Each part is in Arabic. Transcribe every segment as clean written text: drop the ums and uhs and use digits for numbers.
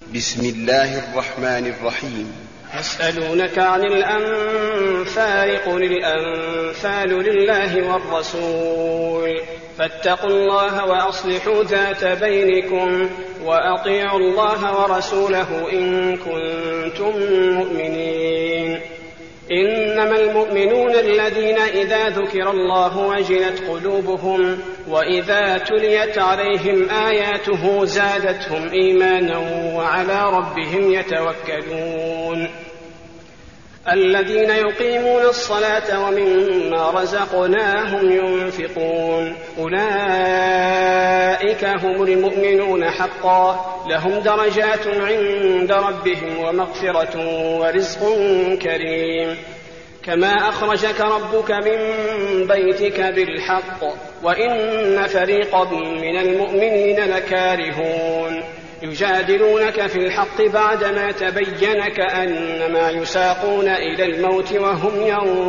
بسم الله الرحمن الرحيم. يسألونك عن الأنفال قل الأنفال لله والرسول فاتقوا الله وأصلحوا ذات بينكم وأطيعوا الله ورسوله إن كنتم مؤمنين. إنما المؤمنون الذين إذا ذكر الله وجلت قلوبهم وإذا تليت عليهم آياته زادتهم إيمانا وعلى ربهم يتوكلون. الذين يقيمون الصلاة ومما رزقناهم ينفقون أولئك هم المؤمنون حقا لهم درجات عند ربهم ومغفرة ورزق كريم. كما أخرجك ربك من بيتك بالحق وإن فريقا من المؤمنين لكارهون يجادلونك في الحق بعدما تبين كأنما يساقون إلى الموت وهم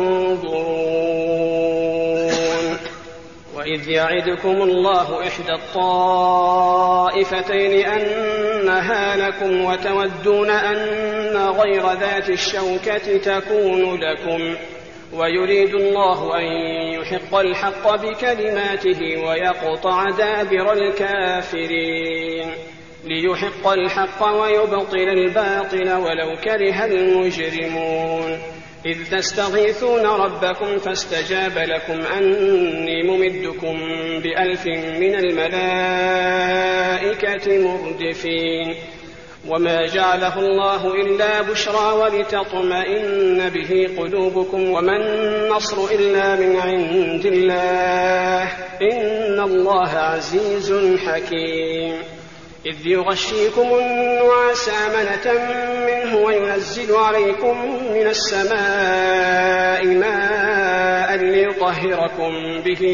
ينظرون. وإذ يعدكم الله إحدى الطائفتين أنها لكم وتودون أن غير ذات الشوكة تكون لكم ويريد الله أن يحق الحق بكلماته ويقطع دابر الكافرين ليحق الحق ويبطل الباطل ولو كره المجرمون. إذ تستغيثون ربكم فاستجاب لكم أني ممدكم ب1000 من الملائكة مردفين. وما جعله الله إلا بشرى ولتطمئن به قلوبكم وما النصر إلا من عند الله إن الله عزيز حكيم. إذ يغشيكم النعاس أمنة منه وينزل عليكم من السماء ماء ليطهركم به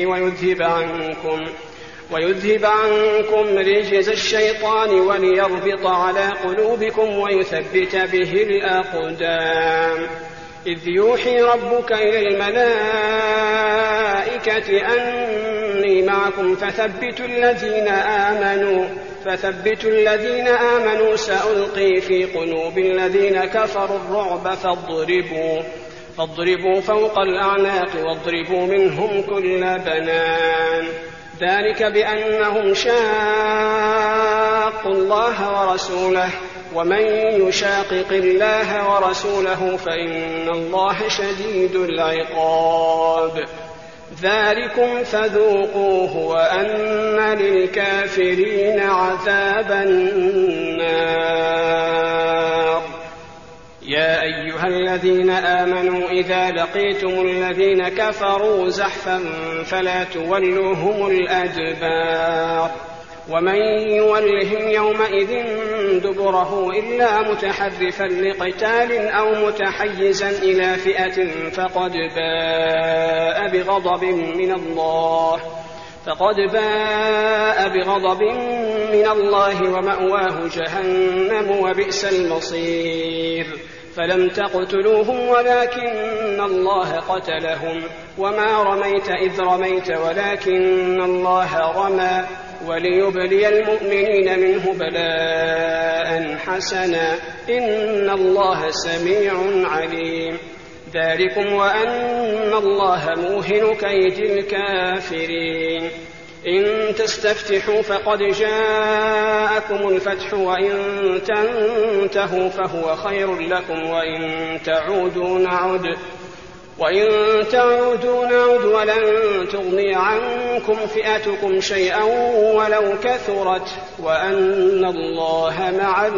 ويذهب عنكم رجز الشيطان وليربط على قلوبكم ويثبت به الأقدام. إذ يوحي ربك إلى الملائكة أني معكم فثبتوا الذين آمنوا سألقي في قلوب الذين كفروا الرعب فاضربوا فوق الأعناق واضربوا منهم كل بنان. ذلك بأنهم شاقوا الله ورسوله ومن يشاقق الله ورسوله فإن الله شديد العقاب. ذلكم فذوقوه وأن للكافرين عذاب النار. يا أيها الذين آمنوا إذا لقيتم الذين كفروا زحفا فلا تولوهم الأدبار. ومن يولهم يومئذ دبره إلا متحرفا لقتال أو متحيزا إلى فئة فقد باء بغضب من الله ومأواه جهنم وبئس المصير. فلم تقتلوهم ولكن الله قتلهم وما رميت إذ رميت ولكن الله رمى وليبلي المؤمنين منه بلاء حسنا إن الله سميع عليم. ذلكم وأن الله موهن كيد الكافرين. إن تستفتحوا فقد جاءكم الفتح وإن تنتهوا فهو خير لكم وإن تعودوا نعد ولن تغني عنكم فئتكم شيئا ولو كثرت وأن الله مع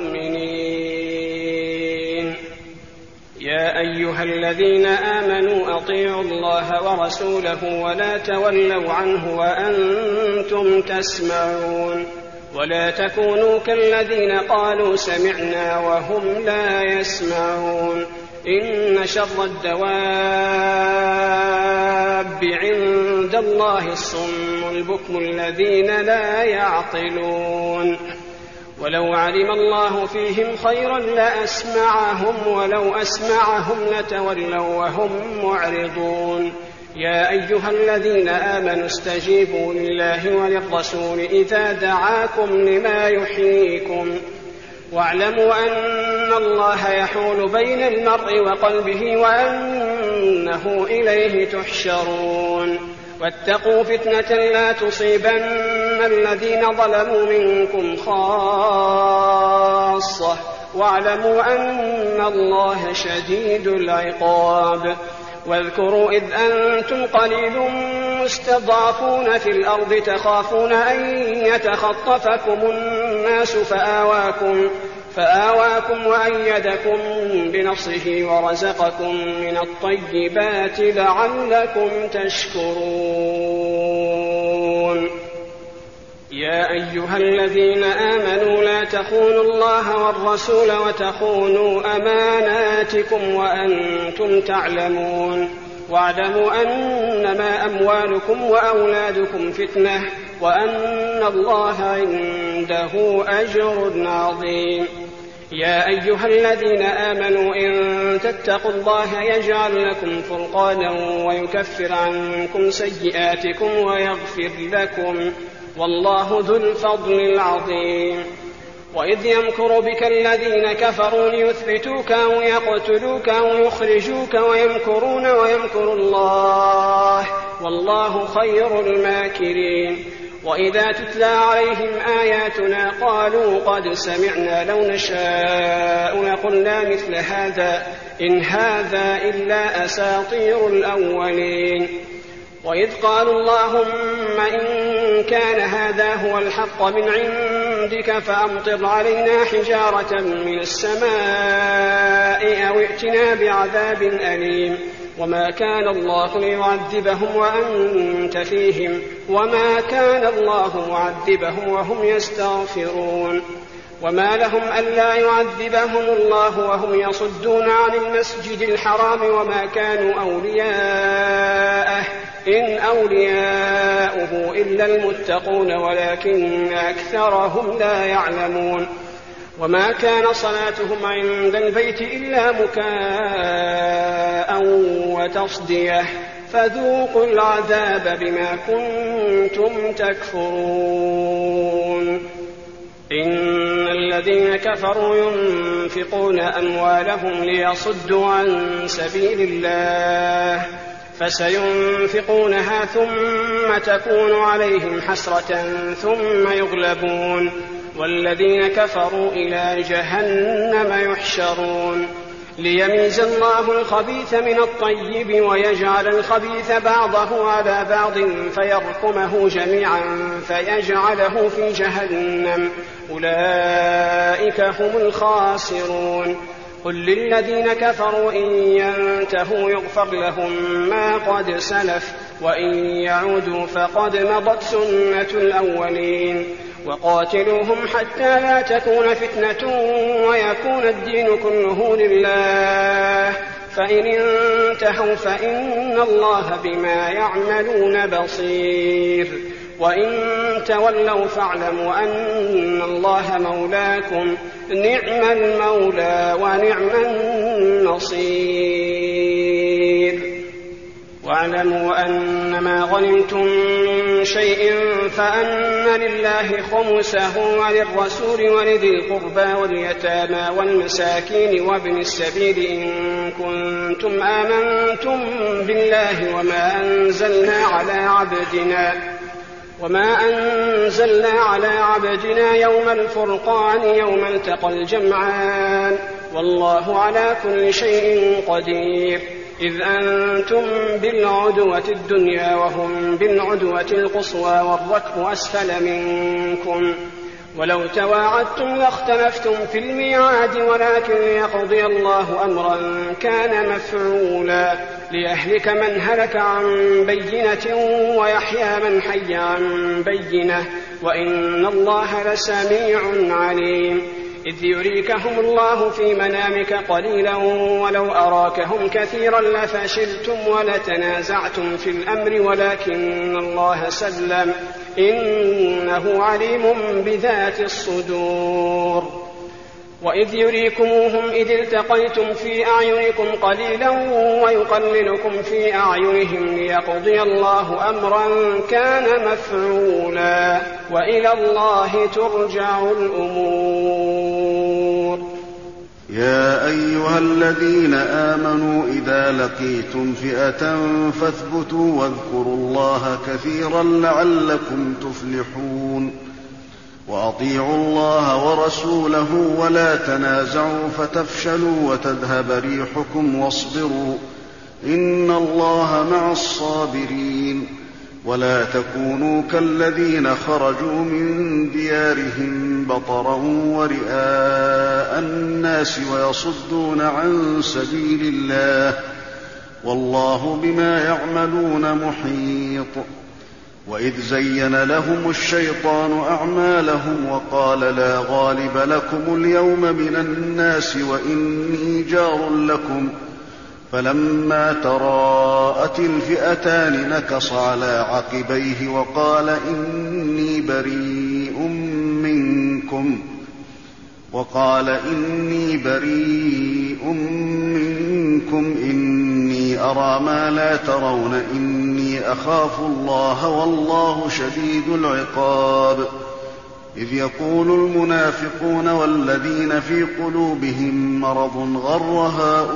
المؤمنين. يا أيها الذين آمنوا أطيعوا الله ورسوله ولا تولوا عنه وأنتم تسمعون. ولا تكونوا كالذين قالوا سمعنا وهم لا يسمعون. إن شر الدواب عند الله الصم البكم الذين لا يعقلون. ولو علم الله فيهم خيرا لأسمعهم ولو أسمعهم لتولوا وهم معرضون. يا أيها الذين آمنوا استجيبوا لله وللرسول إذا دعاكم لما يحييكم واعلموا أن الله يحول بين المرء وقلبه وأنه إليه تحشرون واتقوا فتنة لا تصيبن الذين ظلموا منكم خاصة واعلموا أن الله شديد العقاب واذكروا إذ أنتم قليل مستضعفون في الأرض تخافون أن يتخطفكم الناس فآواكم وأيدكم بنصره ورزقكم من الطيبات لعلكم تشكرون يا أيها الذين آمنوا لا تخونوا الله والرسول وتخونوا أماناتكم وأنتم تعلمون واعلموا أنما أموالكم وأولادكم فتنة وأن الله عنده أجر عظيم يا أيها الذين آمنوا إن تتقوا الله يجعل لكم فرقانا ويكفر عنكم سيئاتكم ويغفر لكم والله ذو الفضل العظيم وإذ يمكر بك الذين كفروا ليثبتوك أو يقتلوك أو يخرجوك ويمكرون ويمكر الله والله خير الماكرين وإذا تتلى عليهم آياتنا قالوا قد سمعنا لو نشاء لقلنا مثل هذا إن هذا إلا أساطير الأولين وإذ قالوا اللهم إن كان هذا هو الحق من عندك فأمطر علينا حجارة من السماء أو ائتنا بعذاب أليم وما كان الله ليعذبهم وأنت فيهم وما كان الله معذبهم وهم يستغفرون وما لهم ألا يعذبهم الله وهم يصدون عن المسجد الحرام وما كانوا أولياءه إن أولياؤه إلا المتقون ولكن أكثرهم لا يعلمون وما كان صلاتهم عند البيت إلا مكاء وتصدية فذوقوا العذاب بما كنتم تكفرون إن الذين كفروا ينفقون أموالهم ليصدوا عن سبيل الله فسينفقونها ثم تكون عليهم حسرة ثم يغلبون والذين كفروا إلى جهنم يحشرون ليميز الله الخبيث من الطيب ويجعل الخبيث بعضه على بعض فيركمه جميعا فيجعله في جهنم أولئك هم الخاسرون قل للذين كفروا إن ينتهوا يغفر لهم ما قد سلف وإن يعودوا فقد مضت سنة الأولين وقاتلوهم حتى لا تكون فتنة ويكون الدين كله لله فإن انتهوا فإن الله بما يعملون بصير وإن تولوا فاعلموا أن الله مولاكم نعم المولى ونعم النصير واعلموا أن ما غنمتم من شيء فأن لله خمسه وللرسول ولذي القربى واليتامى والمساكين وابن السبيل إن كنتم آمنتم بالله وما أنزلنا على عبدنا يوم الفرقان يوم التقى الجمعان والله على كل شيء قدير إذ أنتم بالعدوة الدنيا وهم بالعدوة القصوى والركب أسفل منكم ولو تواعدتم لاختلفتم في الميعاد ولكن ليقضي الله أمرا كان مفعولا ليهلك من هلك عن بينة ويحيى من حي عن بينة وإن الله لسميع عليم إذ يريكهم الله في منامك قليلا ولو أراكهم كثيرا لفشلتم ولتنازعتم في الأمر ولكن الله سلم إنه عليم بذات الصدور وإذ يريكموهم إذ التقيتم في أعينكم قليلا ويقللكم في أعينهم ليقضي الله أمرا كان مفعولا وإلى الله ترجع الأمور الذين آمنوا إذا لقيتم فئة فاثبتوا واذكروا الله كثيرا لعلكم تفلحون وأطيعوا الله ورسوله ولا تنازعوا فتفشلوا وتذهب ريحكم واصبروا إن الله مع الصابرين ولا تكونوا كالذين خرجوا من ديارهم بطرا ورئاء الناس ويصدون عن سبيل الله والله بما يعملون محيط وإذ زين لهم الشيطان أعمالهم وقال لا غالب لكم اليوم من الناس وإني جار لكم فلما تراءت الفئتان نكص على عقبيه وقال إني بريء منكم إني أرى ما لا ترون إني أخاف الله والله شديد العقاب إذ يقول المنافقون والذين في قلوبهم مرض غر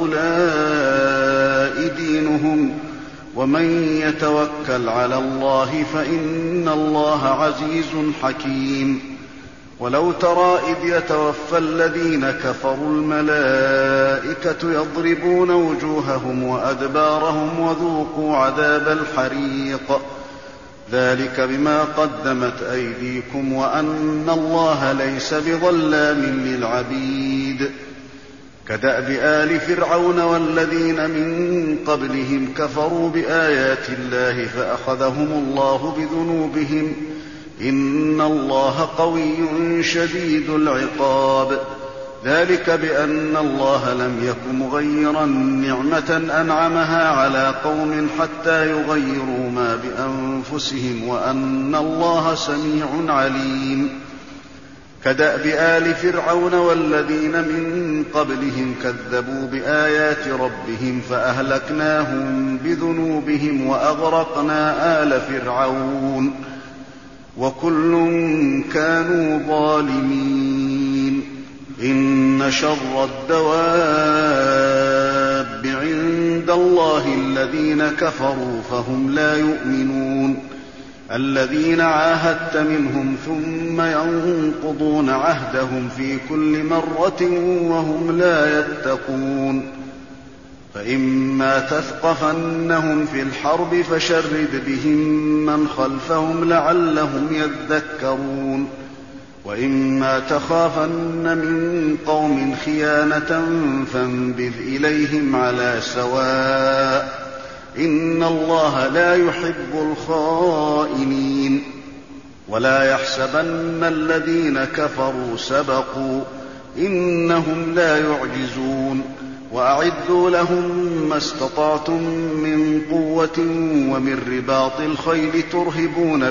هؤلاء دينهم ومن يتوكل على الله فإن الله عزيز حكيم ولو ترى إذ يتوفى الذين كفروا الملائكة يضربون وجوههم وأدبارهم وذوقوا عذاب الحريق ذلك بما قدمت أيديكم وأن الله ليس بظلام للعبيد كدأب آل فرعون والذين من قبلهم كفروا بآيات الله فأخذهم الله بذنوبهم إن الله قوي شديد العقاب ذلك بأن الله لم يك مغيرا نعمة أنعمها على قوم حتى يغيروا ما بأنفسهم وأن الله سميع عليم كدأب آل فرعون والذين من قبلهم كذبوا بآيات ربهم فأهلكناهم بذنوبهم وأغرقنا آل فرعون وكل كانوا ظالمين إن شر الدواب عند الله الذين كفروا فهم لا يؤمنون الذين عاهدت منهم ثم ينقضون عهدهم في كل مرة وهم لا يتقون فإما تثقفنهم في الحرب فشرد بهم من خلفهم لعلهم يذكرون وإما تخافن من قوم خيانة فانبذ إليهم على سواء إن الله لا يحب الخائنين ولا يحسبن الذين كفروا سبقوا إنهم لا يعجزون وأعدوا لهم ما استطعتم من قوة ومن رباط الخيل ترهبون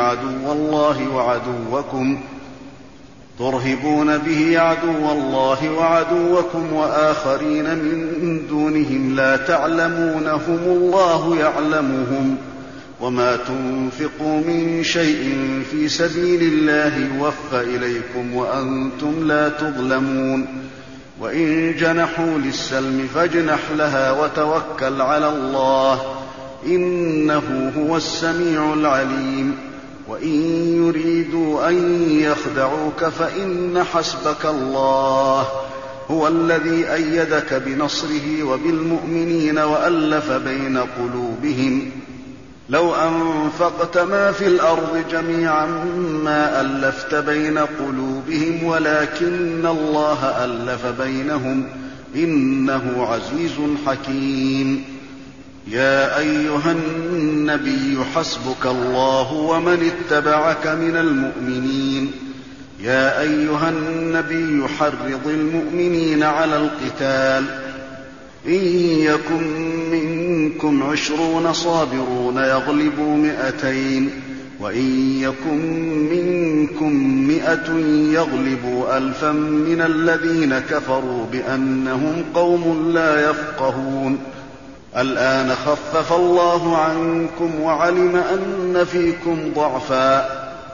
به عدو الله وعدوكم وآخرين من دونهم لا تعلمونهم الله يعلمهم وما تنفقوا من شيء في سبيل الله يوفى إليكم وأنتم لا تظلمون وإن جنحوا للسلم فاجنح لها وتوكل على الله إنه هو السميع العليم وإن يريدوا أن يخدعوك فإن حسبك الله هو الذي أيدك بنصره وبالمؤمنين وألف بين قلوبهم لو أنفقت ما في الأرض جميعا ما ألفت بين قلوبهم ولكن الله ألف بينهم إنه عزيز حكيم يا أيها النبي حسبك الله ومن اتبعك من المؤمنين يا أيها النبي حرض المؤمنين على القتال إن يكن منكم 20 صابرون يغلبوا 200 وإن يكن منكم 100 يغلبوا 1000 من الذين كفروا بأنهم قوم لا يفقهون الآن خفف الله عنكم وعلم أن فيكم ضعفا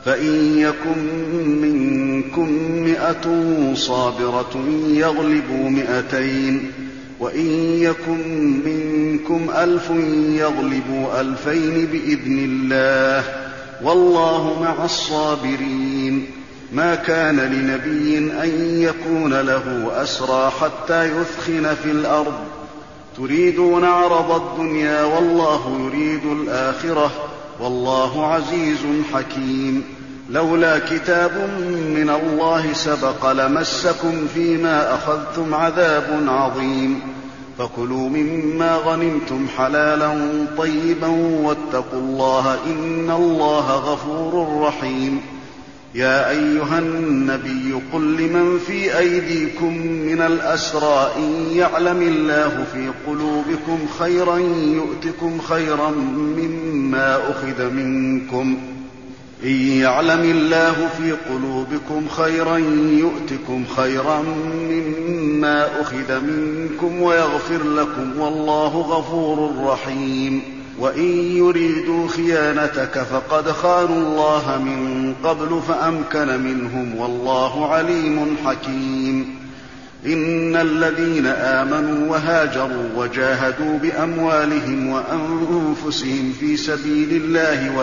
فإن يكن منكم 100 صابرة يغلبوا 200 وإن يكن منكم 1000 يغلبوا 2000 بإذن الله والله مع الصابرين. ما كان لنبي أن يكون له أسرى حتى يثخن في الأرض تريدون عرض الدنيا والله يريد الآخرة والله عزيز حكيم. لولا كتاب من الله سبق لمسكم فيما أخذتم عذاب عظيم. فكلوا مما غنمتم حلالا طيبا واتقوا الله إن الله غفور رحيم. يا أيها النبي قل لمن في أيديكم من الأسرى إن يعلم الله في قلوبكم خيرا يؤتكم خيرا مما أخذ منكم إن يعلم الله في قلوبكم خيرا يؤتكم خيرا مما أخذ منكم ويغفر لكم والله غفور رحيم. وإن يريدوا خيانتك فقد خانوا الله من قبل فأمكن منهم والله عليم حكيم. إن الذين آمنوا وهاجروا وجاهدوا بأموالهم وأنفسهم في سبيل الله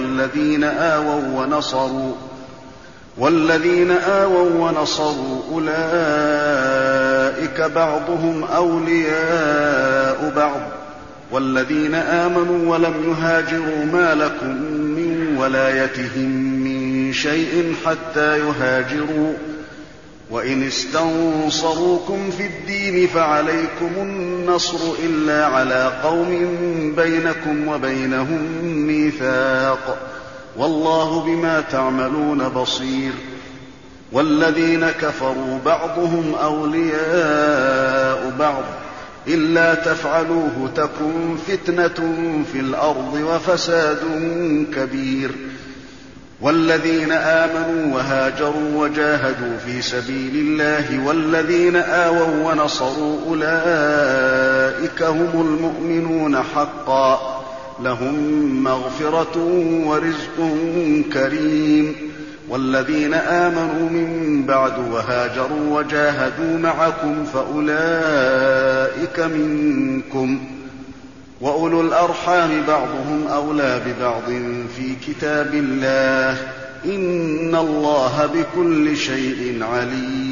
والذين آووا ونصروا أولئك بعضهم أولياء بعض والذين آمنوا ولم يهاجروا ما لكم من ولايتهم من شيء حتى يهاجروا وإن استنصروكم في الدين فعليكم النصر إلا على قوم بينكم وبينهم ميثاق والله بما تعملون بصير. والذين كفروا بعضهم أولياء بعض إلا تفعلوه تكن فتنة في الأرض وفساد كبير. والذين آمنوا وهاجروا وجاهدوا في سبيل الله والذين آووا ونصروا أولئك هم المؤمنون حقا لهم مغفرة ورزق كريم. والذين آمنوا من بعد وهاجروا وجاهدوا معكم فأولئك منكم وأولو الأرحام بعضهم أولى ببعض في كتاب الله إن الله بكل شيء عليم.